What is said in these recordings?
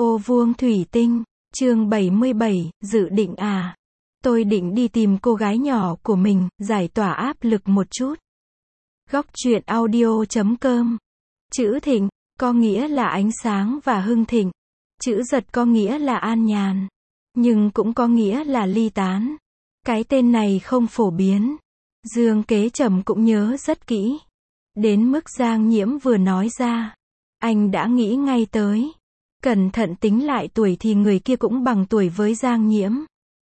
Ô vuông thủy tinh, chương 77, dự định à. Tôi định đi tìm cô gái nhỏ của mình, giải tỏa áp lực một chút. Góc truyện audio.com. Chữ thịnh, có nghĩa là ánh sáng và hưng thịnh. Chữ giật có nghĩa là an nhàn. Nhưng cũng có nghĩa là ly tán. Cái tên này không phổ biến. Dương Kế Trầm cũng nhớ rất kỹ. Đến mức Giang Nhiễm vừa nói ra, anh đã nghĩ ngay tới. Cẩn thận tính lại tuổi thì người kia cũng bằng tuổi với Giang Nhiễm.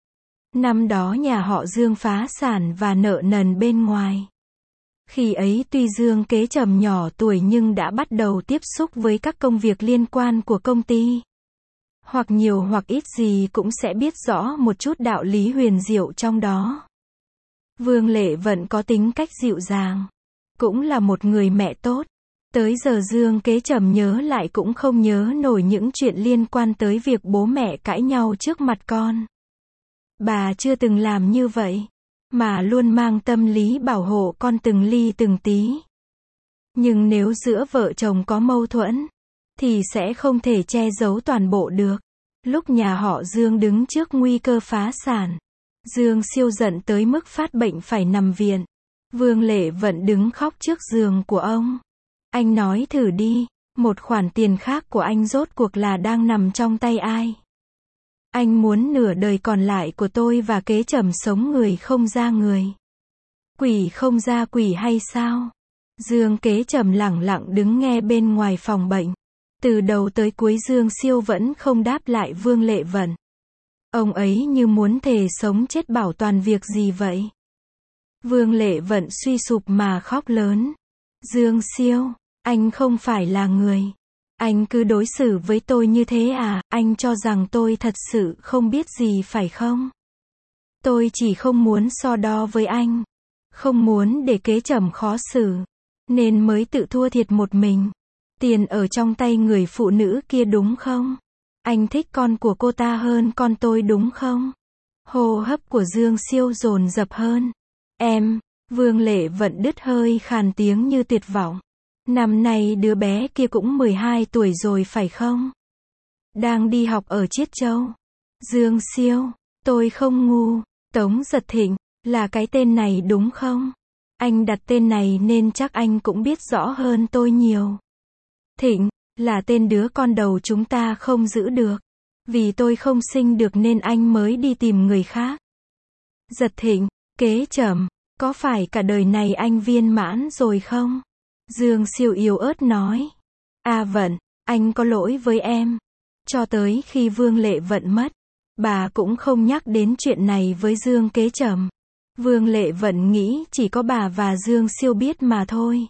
Năm đó nhà họ Dương phá sản và nợ nần bên ngoài. Khi ấy tuy Dương Kế Trầm nhỏ tuổi nhưng đã bắt đầu tiếp xúc với các công việc liên quan của công ty. Hoặc nhiều hoặc ít gì cũng sẽ biết rõ một chút đạo lý huyền diệu trong đó. Vương Lệ Vận có tính cách dịu dàng. Cũng là một người mẹ tốt. Tới giờ Dương Kế Trầm nhớ lại cũng không nhớ nổi những chuyện liên quan tới việc bố mẹ cãi nhau trước mặt con. Bà chưa từng làm như vậy, mà luôn mang tâm lý bảo hộ con từng ly từng tí. Nhưng nếu giữa vợ chồng có mâu thuẫn, thì sẽ không thể che giấu toàn bộ được. Lúc nhà họ Dương đứng trước nguy cơ phá sản, Dương siêu giận tới mức phát bệnh phải nằm viện. Vương Lệ Vận đứng khóc trước giường của ông. Anh nói thử đi, một khoản tiền khác của anh rốt cuộc là đang nằm trong tay ai? Anh muốn nửa đời còn lại của tôi và Kế Trầm sống người không ra người, quỷ không ra quỷ hay sao? Dương Kế Trầm lẳng lặng đứng nghe bên ngoài phòng bệnh. Từ đầu tới cuối Dương siêu vẫn không đáp lại Vương Lệ Vận. Ông ấy như muốn thề sống chết bảo toàn việc gì vậy? Vương Lệ Vận suy sụp mà khóc lớn. Dương siêu, anh không phải là người. Anh cứ đối xử với tôi như thế à? Anh cho rằng tôi thật sự không biết gì phải không? Tôi chỉ không muốn so đo với anh. Không muốn để Kế Trầm khó xử. Nên mới tự thua thiệt một mình. Tiền ở trong tay người phụ nữ kia đúng không? Anh thích con của cô ta hơn con tôi đúng không? Hô hấp của Dương siêu dồn dập hơn. Em, Vương Lệ Vận đứt hơi khàn tiếng như tuyệt vọng. Năm nay đứa bé kia cũng 12 tuổi rồi phải không? Đang đi học ở Chiết Châu. Dương siêu, tôi không ngu. Tống Giật Thịnh, là cái tên này đúng không? Anh đặt tên này nên chắc anh cũng biết rõ hơn tôi nhiều. Thịnh, là tên đứa con đầu chúng ta không giữ được. Vì tôi không sinh được nên anh mới đi tìm người khác. Giật Thịnh, Kế Trầm, có phải cả đời này anh viên mãn rồi không? Dương siêu yếu ớt nói. À Vận, anh có lỗi với em. Cho tới khi Vương Lệ Vận mất, bà cũng không nhắc đến chuyện này với Dương Kế Trầm. Vương Lệ Vận nghĩ chỉ có bà và Dương siêu biết mà thôi.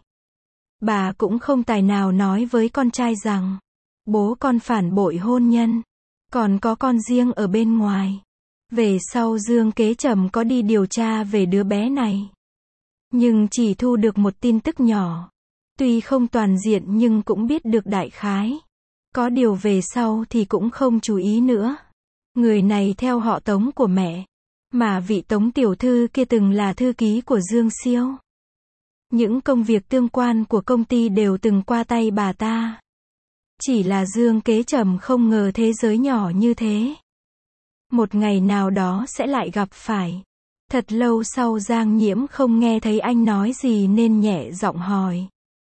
Bà cũng không tài nào nói với con trai rằng bố con phản bội hôn nhân, còn có con riêng ở bên ngoài. Về sau Dương Kế Trầm có đi điều tra về đứa bé này, nhưng chỉ thu được một tin tức nhỏ. Tuy không toàn diện nhưng cũng biết được đại khái. Có điều về sau thì cũng không chú ý nữa. Người này theo họ Tống của mẹ, mà vị Tống tiểu thư kia từng là thư ký của Dương siêu. Những công việc tương quan của công ty đều từng qua tay bà ta. Chỉ là Dương Kế Trầm không ngờ thế giới nhỏ như thế. Một ngày nào đó sẽ lại gặp phải. Thật lâu sau Giang Nhiễm không nghe thấy anh nói gì nên nhẹ giọng hỏi.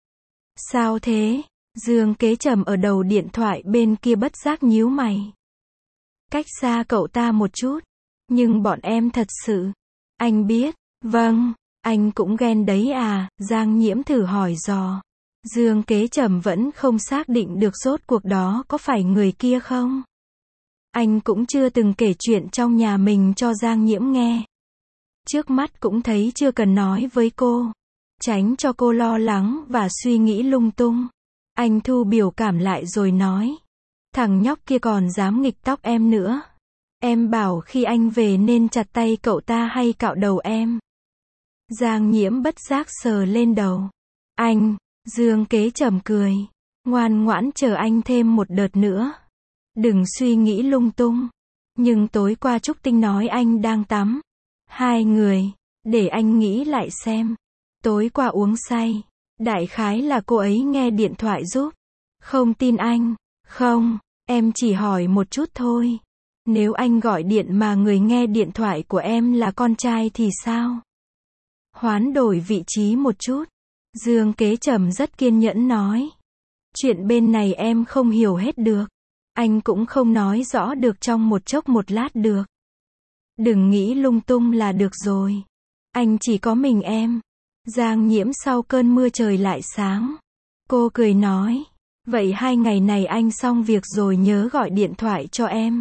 Sao thế? Dương Kế Trầm ở đầu điện thoại bên kia bất giác nhíu mày. Cách xa cậu ta một chút. Nhưng bọn em thật sự. Anh biết. Vâng. Anh cũng ghen đấy à? Giang Nhiễm thử hỏi dò. Dương Kế Trầm vẫn không xác định được rốt cuộc đó có phải người kia không. Anh cũng chưa từng kể chuyện trong nhà mình cho Giang Nhiễm nghe. Trước mắt cũng thấy chưa cần nói với cô. Tránh cho cô lo lắng và suy nghĩ lung tung. Anh thu biểu cảm lại rồi nói. Thằng nhóc kia còn dám nghịch tóc em nữa. Em bảo khi anh về nên chặt tay cậu ta hay cạo đầu em. Giang Nhiễm bất giác sờ lên đầu. Anh, Dương Kế Trầm cười. Ngoan ngoãn chờ anh thêm một đợt nữa. Đừng suy nghĩ lung tung. Nhưng tối qua Trúc Tinh nói anh đang tắm. Hai người, để anh nghĩ lại xem. Tối qua uống say. Đại khái là cô ấy nghe điện thoại giúp. Không tin anh. Không, Em chỉ hỏi một chút thôi. Nếu anh gọi điện mà người nghe điện thoại của em là con trai thì sao? Hoán đổi vị trí một chút. Dương Kế Trầm rất kiên nhẫn nói. Chuyện bên này em không hiểu hết được. Anh cũng không nói rõ được trong một chốc một lát được. Đừng nghĩ lung tung là được rồi. Anh chỉ có mình em. Giang Nhiễm sau cơn mưa trời lại sáng. Cô cười nói. Vậy 2 ngày này anh xong việc rồi nhớ gọi điện thoại cho em.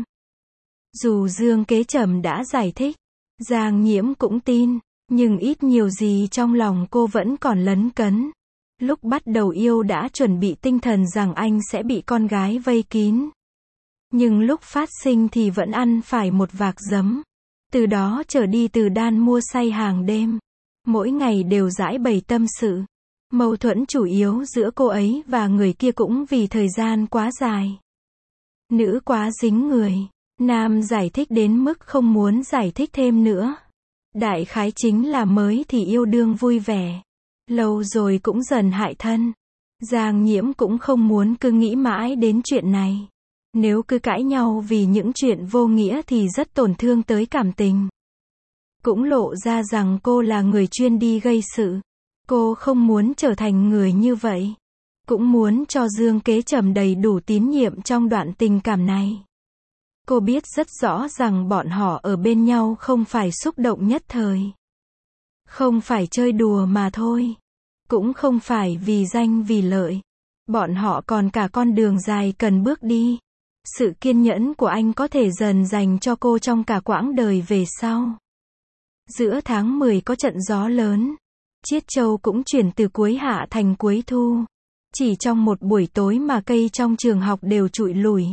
Dù Dương Kế Trầm đã giải thích, Giang Nhiễm cũng tin, nhưng ít nhiều gì trong lòng cô vẫn còn lấn cấn. Lúc bắt đầu yêu đã chuẩn bị tinh thần rằng anh sẽ bị con gái vây kín. Nhưng lúc phát sinh thì vẫn ăn phải một vạc giấm. Từ đó trở đi Từ Đan mua say hàng đêm. Mỗi ngày đều giãi bày tâm sự. Mâu thuẫn chủ yếu giữa cô ấy và người kia cũng vì thời gian quá dài. Nữ quá dính người. Nam giải thích đến mức không muốn giải thích thêm nữa. Đại khái chính là mới thì yêu đương vui vẻ. Lâu rồi cũng dần hại thân. Giang Nhiễm cũng không muốn cứ nghĩ mãi đến chuyện này. Nếu cứ cãi nhau vì những chuyện vô nghĩa thì rất tổn thương tới cảm tình. Cũng lộ ra rằng cô là người chuyên đi gây sự. Cô không muốn trở thành người như vậy. Cũng muốn cho Dương Kế Trầm đầy đủ tín nhiệm trong đoạn tình cảm này. Cô biết rất rõ rằng bọn họ ở bên nhau không phải xúc động nhất thời. Không phải chơi đùa mà thôi. Cũng không phải vì danh vì lợi. Bọn họ còn cả con đường dài cần bước đi. Sự kiên nhẫn của anh có thể dần dành cho cô trong cả quãng đời về sau. Giữa tháng 10 có trận gió lớn. Chiết Châu cũng chuyển từ cuối hạ thành cuối thu. Chỉ trong một buổi tối mà cây trong trường học đều trụi lùi.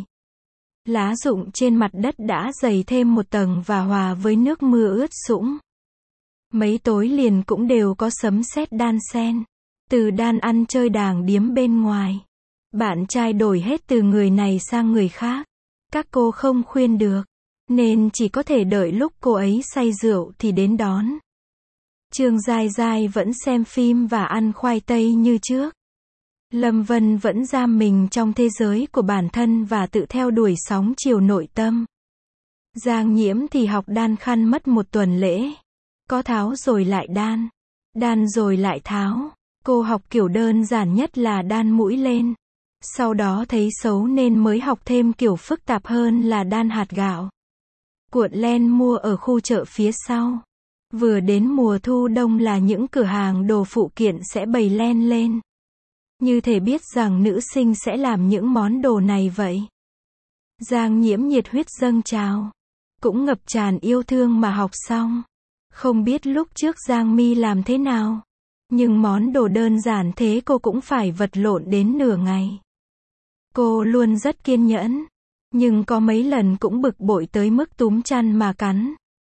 Lá rụng trên mặt đất đã dày thêm một tầng và hòa với nước mưa ướt sũng. Mấy tối liền cũng đều có sấm sét đan xen. Từ Đan ăn chơi đàng điếm bên ngoài. Bạn trai đổi hết từ người này sang người khác. Các cô không khuyên được. Nên chỉ có thể đợi lúc cô ấy say rượu thì đến đón. Trương Giai Giai vẫn xem phim và ăn khoai tây như trước. Lâm Vân vẫn giam mình trong thế giới của bản thân và tự theo đuổi sóng chiều nội tâm. Giang Nhiễm thì học đan khăn mất 1 tuần lễ. Có tháo rồi lại đan. Đan rồi lại tháo. Cô học kiểu đơn giản nhất là đan mũi lên. Sau đó thấy xấu nên mới học thêm kiểu phức tạp hơn là đan hạt gạo. Cuộn len mua ở khu chợ phía sau. Vừa đến mùa thu đông là những cửa hàng đồ phụ kiện sẽ bày len lên. Như thể biết rằng nữ sinh sẽ làm những món đồ này vậy. Giang Nhiễm nhiệt huyết dâng trào. Cũng ngập tràn yêu thương mà học xong. Không biết lúc trước Giang Mi làm thế nào. Nhưng món đồ đơn giản thế cô cũng phải vật lộn đến nửa ngày. Cô luôn rất kiên nhẫn. Nhưng có mấy lần cũng bực bội tới mức túm chăn mà cắn.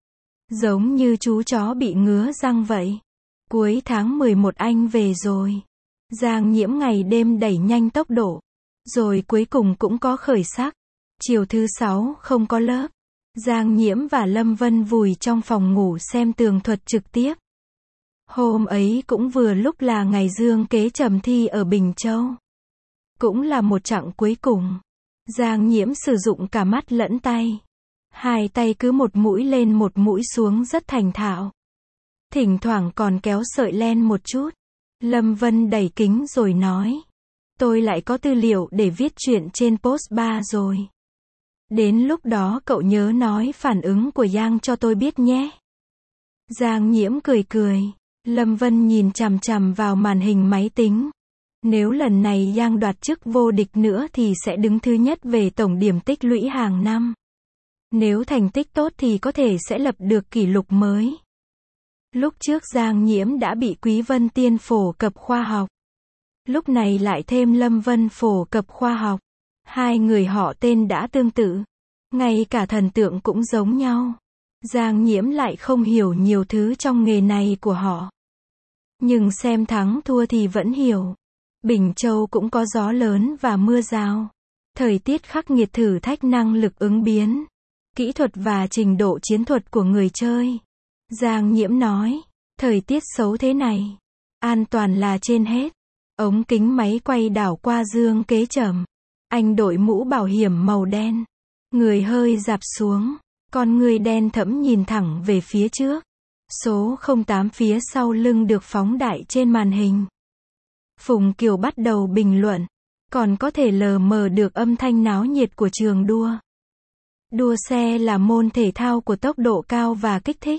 Giống như chú chó bị ngứa răng vậy. Cuối tháng 11 anh về rồi. Giang Nhiễm ngày đêm đẩy nhanh tốc độ. Rồi cuối cùng cũng có khởi sắc. Chiều thứ 6 không có lớp. Giang Nhiễm và Lâm Vân vùi trong phòng ngủ xem tường thuật trực tiếp. Hôm ấy cũng vừa lúc là ngày Dương Kế Trầm thi ở Bình Châu. Cũng là một chặng cuối cùng. Giang Nhiễm sử dụng cả mắt lẫn tay. 2 tay cứ một mũi lên một mũi xuống rất thành thạo. Thỉnh thoảng còn kéo sợi len một chút. Lâm Vân đẩy kính rồi nói. Tôi lại có tư liệu để viết chuyện trên post bar rồi. Đến lúc đó cậu nhớ nói phản ứng của Yang cho tôi biết nhé. Giang Nhiễm cười cười. Lâm Vân nhìn chằm chằm vào màn hình máy tính. Nếu lần này Yang đoạt chức vô địch nữa thì sẽ đứng thứ nhất về tổng điểm tích lũy hàng năm. Nếu thành tích tốt thì có thể sẽ lập được kỷ lục mới. Lúc trước Giang Nhiễm đã bị Quý Vân Tiên phổ cập khoa học. Lúc này lại thêm Lâm Vân phổ cập khoa học. 2 người họ tên đã tương tự. Ngay cả thần tượng cũng giống nhau. Giang Nhiễm lại không hiểu nhiều thứ trong nghề này của họ. Nhưng xem thắng thua thì vẫn hiểu. Bình Châu cũng có gió lớn và mưa rào. Thời tiết khắc nghiệt thử thách năng lực ứng biến. Kỹ thuật và trình độ chiến thuật của người chơi. Giang Nhiễm nói, thời tiết xấu thế này. An toàn là trên hết. Ống kính máy quay đảo qua Dương Kế Trầm. Anh đội mũ bảo hiểm màu đen. Người hơi rạp xuống. Con người đen thẫm nhìn thẳng về phía trước. Số 08 phía sau lưng được phóng đại trên màn hình. Phùng Kiều bắt đầu bình luận. Còn có thể lờ mờ được âm thanh náo nhiệt của trường đua. Đua xe là môn thể thao của tốc độ cao và kích thích.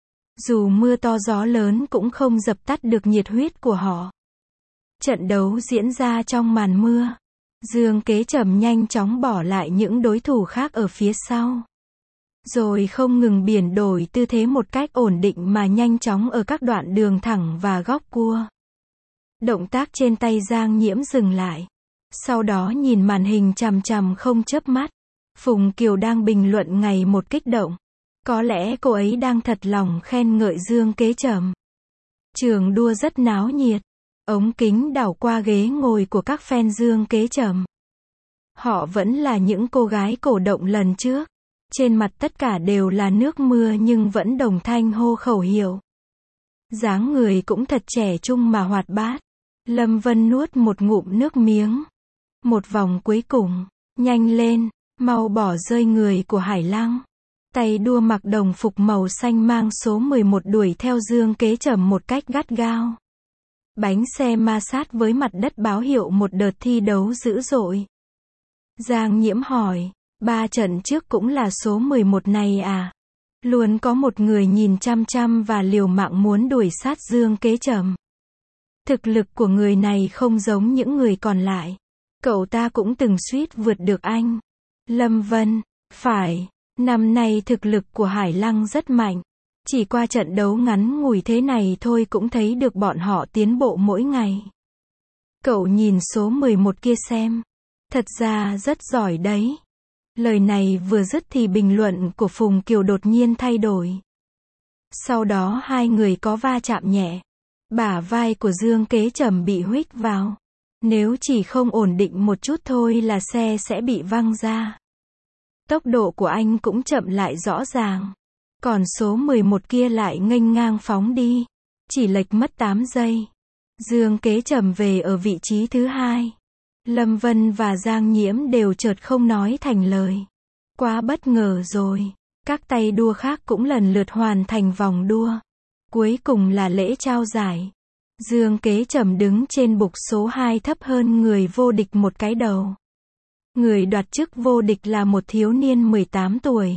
Dù mưa to gió lớn cũng không dập tắt được nhiệt huyết của họ. Trận đấu diễn ra trong màn mưa. Dương Kế Trầm nhanh chóng bỏ lại những đối thủ khác ở phía sau. Rồi không ngừng biến đổi tư thế một cách ổn định mà nhanh chóng ở các đoạn đường thẳng và góc cua. Động tác trên tay Giang Nhiễm dừng lại. Sau đó nhìn màn hình chằm chằm không chớp mắt. Phùng Kiều đang bình luận ngày một kích động. Có lẽ cô ấy đang thật lòng khen ngợi Dương Kế Trầm. Trường đua rất náo nhiệt. Ống kính đảo qua ghế ngồi của các fan Dương Kế Trầm. Họ vẫn là những cô gái cổ động lần trước. Trên mặt tất cả đều là nước mưa nhưng vẫn đồng thanh hô khẩu hiệu. Dáng người cũng thật trẻ trung mà hoạt bát. Lâm Vân nuốt một ngụm nước miếng. Một vòng cuối cùng. Nhanh lên, mau bỏ rơi người của Hải Lăng. Tay đua mặc đồng phục màu xanh mang số 11 đuổi theo Dương Kế Trầm một cách gắt gao. Bánh xe ma sát với mặt đất báo hiệu một đợt thi đấu dữ dội. Giang Nhiễm hỏi, 3 trận trước cũng là số 11 này à? Luôn có một người nhìn chăm chăm và liều mạng muốn đuổi sát Dương Kế Trầm. Thực lực của người này không giống những người còn lại. Cậu ta cũng từng suýt vượt được anh. Lâm Vân, phải, năm nay thực lực của Hải Lăng rất mạnh. Chỉ qua trận đấu ngắn ngủi thế này thôi cũng thấy được bọn họ tiến bộ mỗi ngày. Cậu nhìn số 11 kia xem. Thật ra rất giỏi đấy. Lời này vừa dứt thì bình luận của Phùng Kiều đột nhiên thay đổi. Sau đó hai người có va chạm nhẹ. Bả vai của Dương Kế Trầm bị huých vào. Nếu chỉ không ổn định một chút thôi là xe sẽ bị văng ra. Tốc độ của anh cũng chậm lại rõ ràng. Còn số 11 kia lại nghênh ngang phóng đi. Chỉ lệch mất 8 giây. Dương Kế Trầm về ở vị trí thứ 2. Lâm Vân và Giang Nhiễm đều chợt không nói thành lời. Quá bất ngờ rồi. Các tay đua khác cũng lần lượt hoàn thành vòng đua. Cuối cùng là lễ trao giải. Dương Kế Trầm đứng trên bục số 2 thấp hơn người vô địch một cái đầu. Người đoạt chức vô địch là một thiếu niên 18 tuổi.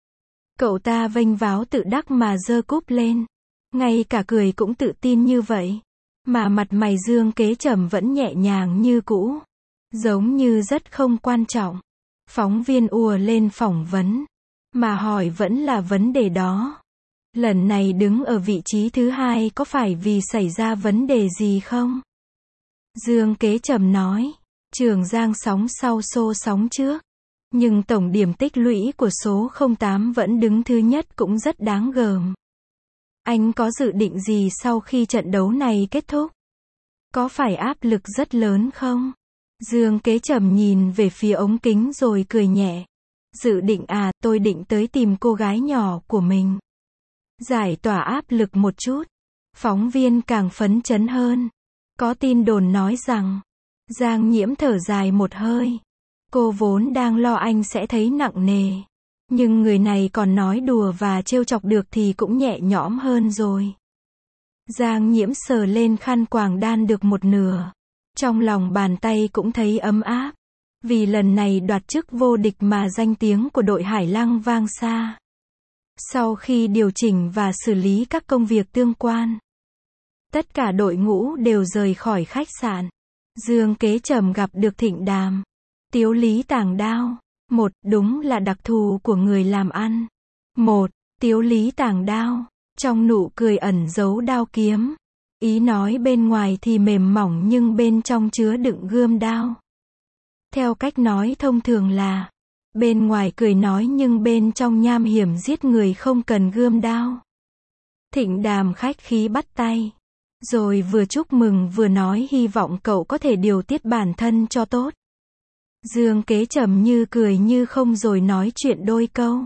Cậu ta vênh váo tự đắc mà giơ cúp lên. Ngay cả cười cũng tự tin như vậy. Mà mặt mày Dương Kế Trầm vẫn nhẹ nhàng như cũ. Giống như rất không quan trọng. Phóng viên ùa lên phỏng vấn. Mà hỏi vẫn là vấn đề đó. Lần này đứng ở vị trí thứ 2 có phải vì xảy ra vấn đề gì không? Dương Kế Trầm nói. Trường Giang sóng sau xô sóng trước. Nhưng tổng điểm tích lũy của số 08 vẫn đứng thứ nhất cũng rất đáng gờm. Anh có dự định gì sau khi trận đấu này kết thúc? Có phải áp lực rất lớn không? Dương Kế Trầm nhìn về phía ống kính rồi cười nhẹ. Dự định à, tôi định tới tìm cô gái nhỏ của mình. Giải tỏa áp lực một chút. Phóng viên càng phấn chấn hơn. Có tin đồn nói rằng, Giang Nhiễm thở dài một hơi. Cô vốn đang lo anh sẽ thấy nặng nề. Nhưng người này còn nói đùa và trêu chọc được thì cũng nhẹ nhõm hơn rồi. Giang Nhiễm sờ lên khăn quàng đan được một nửa. Trong lòng bàn tay cũng thấy ấm áp. Vì lần này đoạt chức vô địch mà danh tiếng của đội Hải Lăng vang xa. Sau khi điều chỉnh và xử lý các công việc tương quan, tất cả đội ngũ đều rời khỏi khách sạn. Dương Kế Trầm gặp được Thịnh Đàm, Tiếu Lý Tàng Đao. Một, đúng là đặc thù của người làm ăn. Một, Tiếu Lý Tàng Đao, trong nụ cười ẩn giấu đao kiếm. Ý nói bên ngoài thì mềm mỏng nhưng bên trong chứa đựng gươm đao. Theo cách nói thông thường là, bên ngoài cười nói nhưng bên trong nham hiểm giết người không cần gươm đao. Thịnh Đàm khách khí bắt tay. Rồi vừa chúc mừng vừa nói hy vọng cậu có thể điều tiết bản thân cho tốt. Dương Kế Trầm như cười như không rồi nói chuyện đôi câu.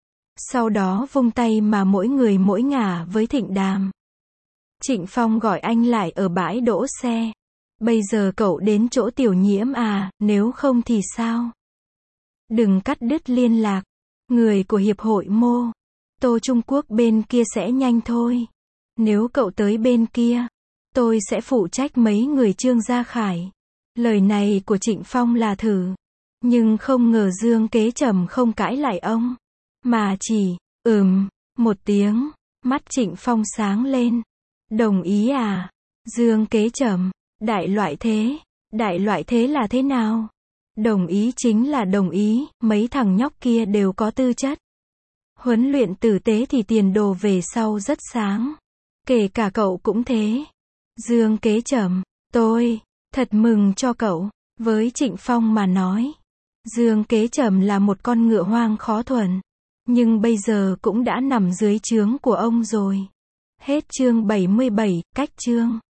Sau đó vung tay mà mỗi người mỗi ngả với Thịnh Đàm. Trịnh Phong gọi anh lại ở bãi đỗ xe. Bây giờ cậu đến chỗ Tiểu Nhiễm à, nếu không thì sao? Đừng cắt đứt liên lạc. Người của Hiệp hội Mô Tô Trung Quốc bên kia sẽ nhanh thôi. Nếu cậu tới bên kia, tôi sẽ phụ trách mấy người Trương Gia Khải. Lời này của Trịnh Phong là thử. Nhưng không ngờ Dương Kế Trầm không cãi lại ông. Mà chỉ, một tiếng. Mắt Trịnh Phong sáng lên. Đồng ý à? Dương Kế Trầm, đại loại thế là thế nào? Đồng ý chính là đồng ý, mấy thằng nhóc kia đều có tư chất. Huấn luyện tử tế thì tiền đồ về sau rất sáng. Kể cả cậu cũng thế. Dương Kế Trầm, tôi thật mừng cho cậu. Với Trịnh Phong mà nói, Dương Kế Trầm là một con ngựa hoang khó thuần. Nhưng bây giờ cũng đã nằm dưới trướng của ông rồi. Hết chương 77, cách chương.